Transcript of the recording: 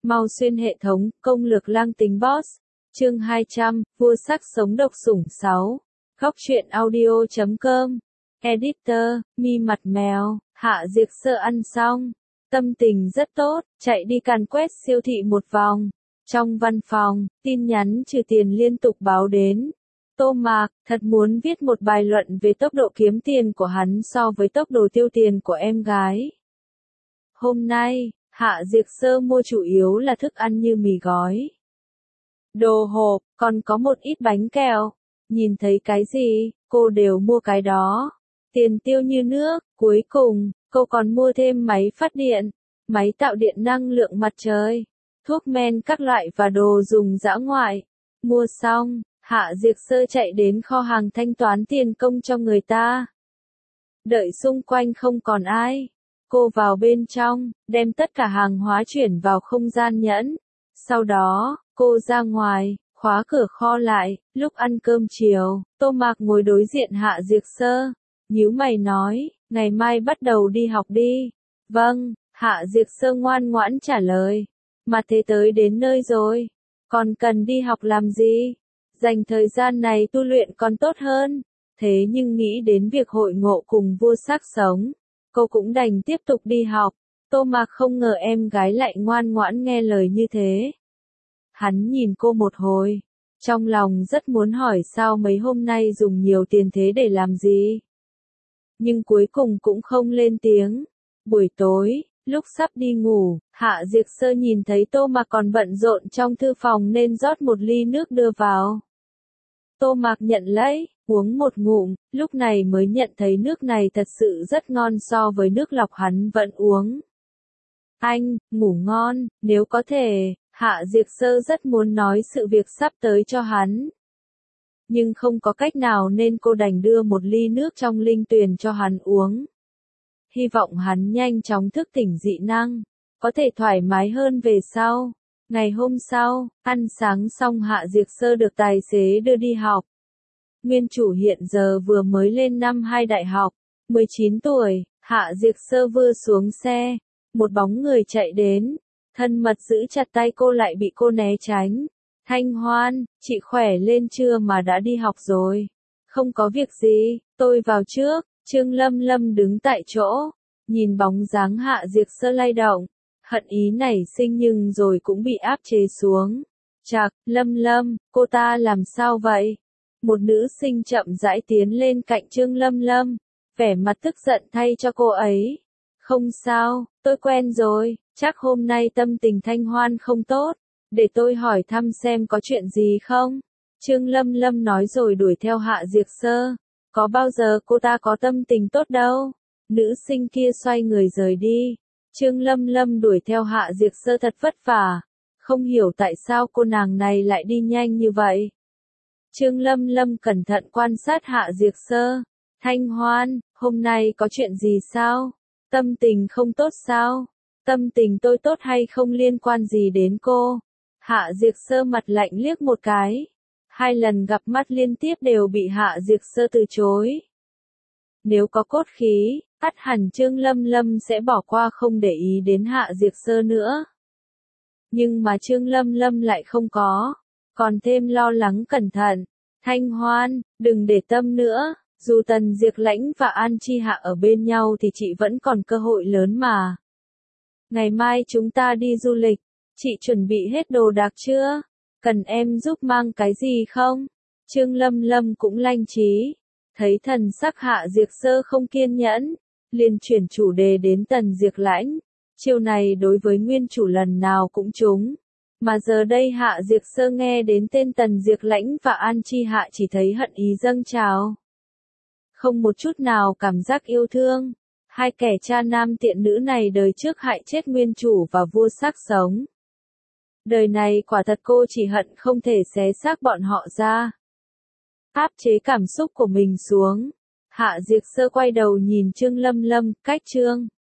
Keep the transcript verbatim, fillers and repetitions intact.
Mau xuyên hệ thống, công lược lang tính boss. Chương hai trăm, vua sắc sống độc sủng sáu. Góc truyện audio chấm com. Editor, mi mặt mèo, Hạ Diệc Sơ ăn xong. Tâm tình rất tốt, chạy đi càn quét siêu thị một vòng. Trong văn phòng, tin nhắn trừ tiền liên tục báo đến. Tô Mạc, thật muốn viết một bài luận về tốc độ kiếm tiền của hắn so với tốc độ tiêu tiền của em gái. Hôm nay, Hạ Diệc Sơ mua chủ yếu là thức ăn như mì gói, đồ hộp, còn có một ít bánh kẹo. Nhìn thấy cái gì, cô đều mua cái đó. Tiền tiêu như nước, cuối cùng, cô còn mua thêm máy phát điện, máy tạo điện năng lượng mặt trời, thuốc men các loại và đồ dùng dã ngoại. Mua xong, Hạ Diệc Sơ chạy đến kho hàng thanh toán tiền công cho người ta. Đợi xung quanh không còn ai, cô vào bên trong, đem tất cả hàng hóa chuyển vào không gian nhẫn. Sau đó, cô ra ngoài, khóa cửa kho lại. Lúc ăn cơm chiều, Tô Mạc ngồi đối diện Hạ Diệc Sơ, nhíu mày nói, ngày mai bắt đầu đi học đi. Vâng, Hạ Diệc Sơ ngoan ngoãn trả lời. Mà thế tới đến nơi rồi, còn cần đi học làm gì? Dành thời gian này tu luyện còn tốt hơn. Thế nhưng nghĩ đến việc hội ngộ cùng vua sắc sống, cô cũng đành tiếp tục đi học. Tô Mạc không ngờ em gái lại ngoan ngoãn nghe lời như thế. Hắn nhìn cô một hồi, trong lòng rất muốn hỏi sao mấy hôm nay dùng nhiều tiền thế để làm gì. Nhưng cuối cùng cũng không lên tiếng. Buổi tối, lúc sắp đi ngủ, Hạ Diệc Sơ nhìn thấy Tô Mạc còn bận rộn trong thư phòng nên rót một ly nước đưa vào. Tô Mạc nhận lấy, uống một ngụm, lúc này mới nhận thấy nước này thật sự rất ngon so với nước lọc hắn vẫn uống. Anh, ngủ ngon, nếu có thể. Hạ Diệc Sơ rất muốn nói sự việc sắp tới cho hắn. Nhưng không có cách nào nên cô đành đưa một ly nước trong linh tuyền cho hắn uống. Hy vọng hắn nhanh chóng thức tỉnh dị năng, có thể thoải mái hơn về sau. Ngày hôm sau, ăn sáng xong Hạ Diệc Sơ được tài xế đưa đi học. Nguyên chủ hiện giờ vừa mới lên năm hai đại học, mười chín tuổi, Hạ Diệc Sơ vừa xuống xe, một bóng người chạy đến. Thân mật giữ chặt tay cô lại bị cô né tránh. Thanh Hoan, chị khỏe lên chưa mà đã đi học rồi? Không có việc gì, tôi vào trước. Trương Lâm Lâm đứng tại chỗ, nhìn bóng dáng Hạ Diệc Sơ lay động. Hận ý nảy sinh nhưng rồi cũng bị áp chế xuống. Chạc, Lâm Lâm, cô ta làm sao vậy? Một nữ sinh chậm rãi tiến lên cạnh Trương Lâm Lâm, vẻ mặt tức giận thay cho cô ấy. Không sao, tôi quen rồi. Chắc hôm nay tâm tình Thanh Hoan không tốt, để tôi hỏi thăm xem có chuyện gì không? Trương Lâm Lâm nói rồi đuổi theo Hạ Diệc Sơ. Có bao giờ cô ta có tâm tình tốt đâu. Nữ sinh kia xoay người rời đi. Trương Lâm Lâm đuổi theo Hạ Diệc Sơ thật vất vả. Không hiểu tại sao cô nàng này lại đi nhanh như vậy. Trương Lâm Lâm cẩn thận quan sát Hạ Diệc Sơ. Thanh Hoan, hôm nay có chuyện gì sao? Tâm tình không tốt sao? Tâm tình tôi tốt hay không liên quan gì đến cô. Hạ Diệc Sơ mặt lạnh liếc một cái. Hai lần gặp mắt liên tiếp đều bị Hạ Diệc Sơ từ chối. Nếu có cốt khí, ắt hẳn Trương Lâm Lâm sẽ bỏ qua không để ý đến Hạ Diệc Sơ nữa. Nhưng mà Trương Lâm Lâm lại không có, còn thêm lo lắng cẩn thận. Thanh Hoan, đừng để tâm nữa, dù Tần Diệc Lãnh và An Chi Hạ ở bên nhau thì chị vẫn còn cơ hội lớn mà. Ngày mai chúng ta đi du lịch, chị chuẩn bị hết đồ đạc chưa? Cần em giúp mang cái gì không? Trương Lâm Lâm cũng lanh trí, thấy thần sắc Hạ Diệc Sơ không kiên nhẫn, liền chuyển chủ đề đến Tần Diệc Lãnh. Chiêu này đối với nguyên chủ lần nào cũng trúng, mà giờ đây Hạ Diệc Sơ nghe đến tên Tần Diệc Lãnh và An Chi Hạ chỉ thấy hận ý dâng trào. Không một chút nào cảm giác yêu thương. Hai kẻ cha nam tiện nữ này đời trước hại chết nguyên chủ và vua sắc sống. Đời này quả thật cô chỉ hận không thể xé xác bọn họ ra. Áp chế cảm xúc của mình xuống. Hạ Diệc Sơ quay đầu nhìn Trương Lâm Lâm, cách Trương